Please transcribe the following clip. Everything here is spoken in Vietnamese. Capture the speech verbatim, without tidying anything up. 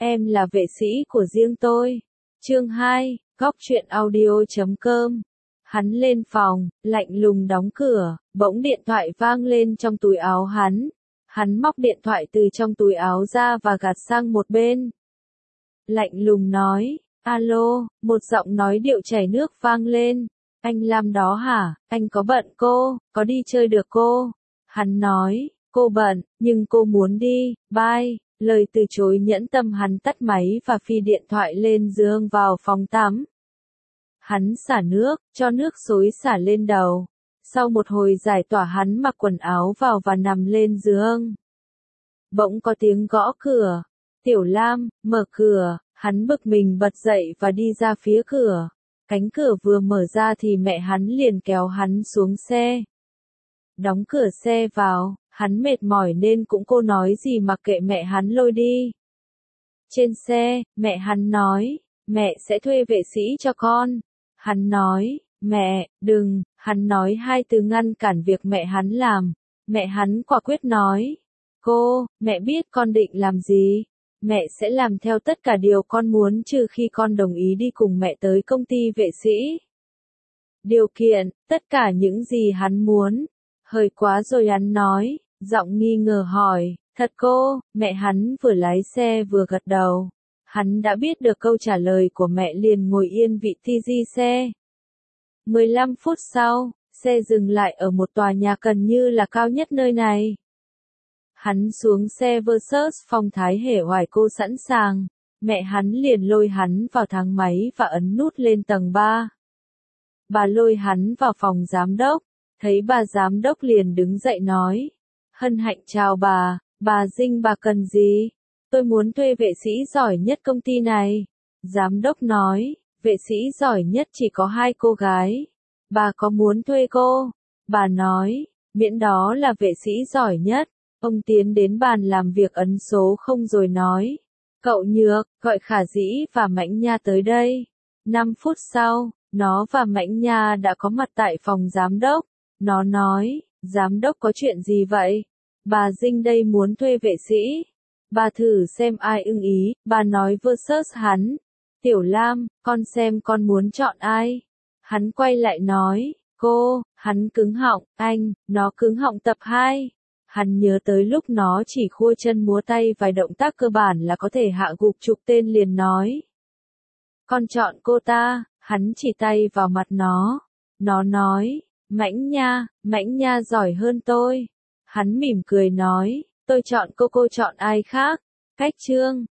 em là vệ sĩ của riêng tôi. Chương hai, góc truyện audio chấm com. Hắn lên phòng, lạnh lùng đóng cửa, bỗng điện thoại vang lên trong túi áo hắn. Hắn móc điện thoại từ trong túi áo ra và gạt sang một bên. Lạnh lùng nói, alo, một giọng nói điệu chảy nước vang lên. Anh Lam đó hả, anh có bận cô, có đi chơi được cô? Hắn nói, cô bận, nhưng cô muốn đi, bye. Lời từ chối nhẫn tâm hắn tắt máy và phi điện thoại lên giường vào phòng tắm. Hắn xả nước, cho nước xối xả lên đầu. Sau một hồi giải tỏa hắn mặc quần áo vào và nằm lên giường. Bỗng có tiếng gõ cửa. Tiểu Lam, mở cửa, hắn bực mình bật dậy và đi ra phía cửa. Cánh cửa vừa mở ra thì mẹ hắn liền kéo hắn xuống xe. Đóng cửa xe vào, hắn mệt mỏi nên cũng cô nói gì mặc kệ mẹ hắn lôi đi. Trên xe, mẹ hắn nói, mẹ sẽ thuê vệ sĩ cho con. Hắn nói, mẹ, đừng, hắn nói hai từ ngăn cản việc mẹ hắn làm. Mẹ hắn quả quyết nói, cô, mẹ biết con định làm gì. Mẹ sẽ làm theo tất cả điều con muốn trừ khi con đồng ý đi cùng mẹ tới công ty vệ sĩ. Điều kiện, tất cả những gì hắn muốn. Hơi quá rồi hắn nói, giọng nghi ngờ hỏi, thật cô, mẹ hắn vừa lái xe vừa gật đầu. Hắn đã biết được câu trả lời của mẹ liền ngồi yên vị ti gi xe. mười lăm phút sau, xe dừng lại ở một tòa nhà gần như là cao nhất nơi này. Hắn xuống xe versus phong thái hể hoài cô sẵn sàng. Mẹ hắn liền lôi hắn vào thang máy và ấn nút lên tầng ba. Bà lôi hắn vào phòng giám đốc. Thấy bà giám đốc liền đứng dậy nói. Hân hạnh chào bà, bà Dinh bà cần gì? Tôi muốn thuê vệ sĩ giỏi nhất công ty này. Giám đốc nói, vệ sĩ giỏi nhất chỉ có hai cô gái. Bà có muốn thuê cô? Bà nói, miễn đó là vệ sĩ giỏi nhất. Ông tiến đến bàn làm việc ấn số không rồi nói. Cậu Nhược, gọi Khả Dĩ và Mãnh Nha tới đây. năm phút sau, nó và Mãnh Nha đã có mặt tại phòng giám đốc. Nó nói, giám đốc có chuyện gì vậy? Bà Dinh đây muốn thuê vệ sĩ. Bà thử xem ai ưng ý, bà nói versus hắn. Tiểu Lam, con xem con muốn chọn ai? Hắn quay lại nói, cô, hắn cứng họng, anh, nó cứng họng tập hai. Hắn nhớ tới lúc nó chỉ khua chân múa tay vài động tác cơ bản là có thể hạ gục chục tên liền nói. Con chọn cô ta, hắn chỉ tay vào mặt nó. Nó nói, Mãnh Nha, Mãnh Nha giỏi hơn tôi. Hắn mỉm cười nói, tôi chọn cô cô chọn ai khác. Cách chương